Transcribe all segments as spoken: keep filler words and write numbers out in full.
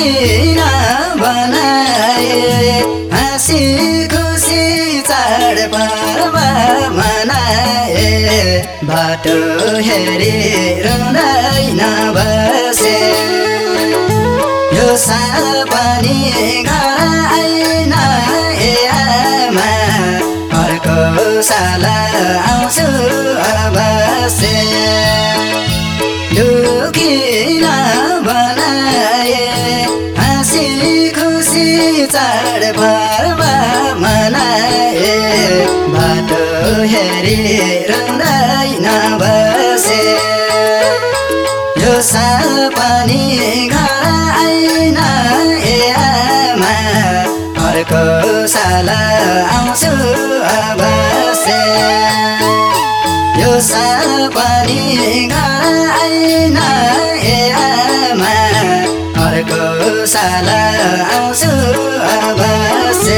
किन बनाए हाँसी खुसी चाडपर्व मनाए बाटो हेरी रुँदै नबसे यो साल पनि घर आइन ए आमा अर्को साल आउँछु अवश्य किन बनाए हाँसी खुसी चाडपर्व मनाए बाटो हेरी रुँदै नबसे यो साल पनि घर आइन ए आमा अर्को साल आउँछु अवश्य यो साल पनि घर आइन ए आमा अर्को साल आउँछु अवश्य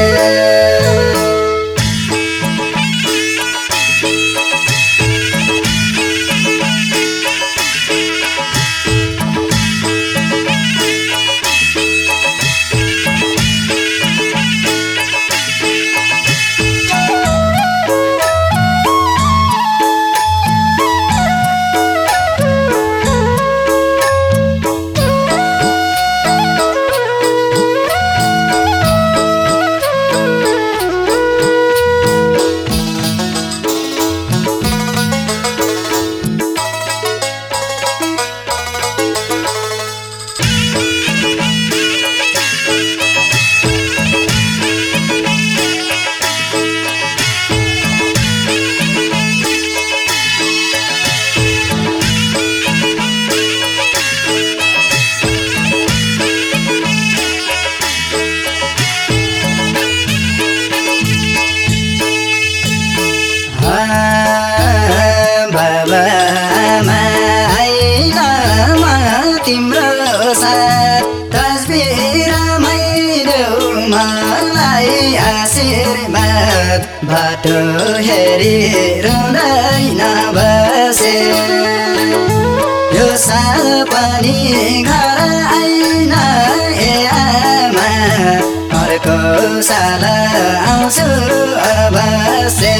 बाबा आमा आइन म तिम्रो साथ तस्बिरमै देऊ मलाई आशीर्वाद बाटो हेरी रुँदै नबसे यो साल पनि घर आइन ए आमा अर्को साल आउँछु अवश्य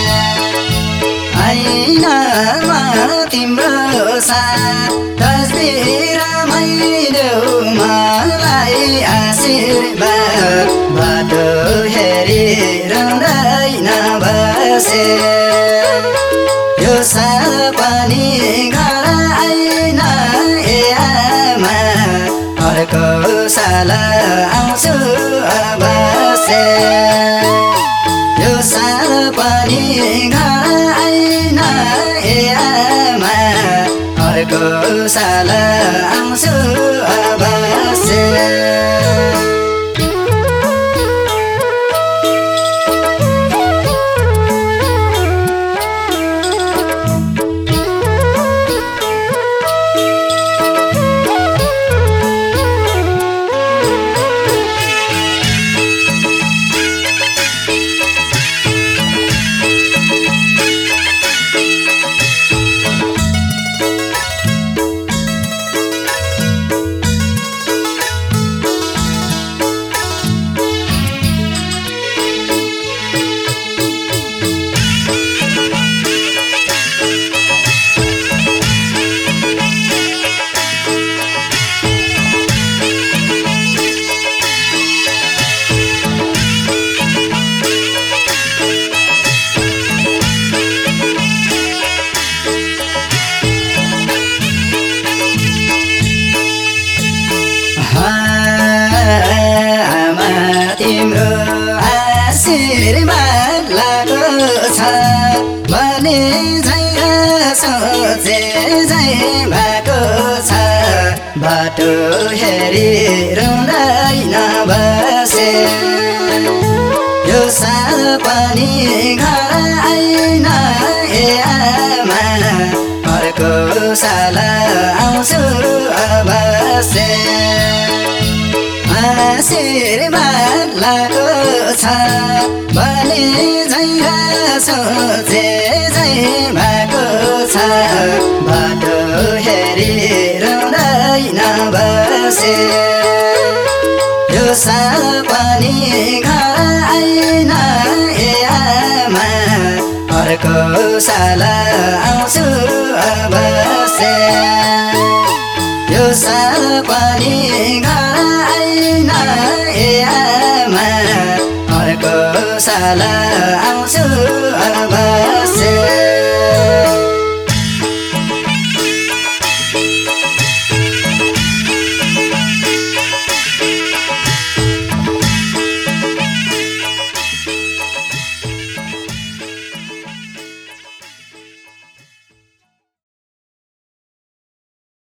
आइन म तिम्रो साथ तस्बिरमै देऊ मलाई आशीर्वाद बाटो हेरी रुँदै नबसे यो साल पनि घर आइन ए आमा अर्को साल आउँछु अवश्य यो साल पनि घर आइन ए आमा अर्को साल आउँछु अवश्य आमा तिम्रो आशीर्वाद लागो छ भने झै सोचे झै भएको छ बाटो हेरी रुँदै नबसे यो साल पनि घर आइन ए आमा अर्को साल आउँछु अवश्य आशीर्वाद लागो छ भने झै सोचे झै भएको छ बाटो हेरी रुँदै नबसे अर्को साल आउँछु अवश्य यो साल पनि घर आइन ए आमा अर्को साल आउँछु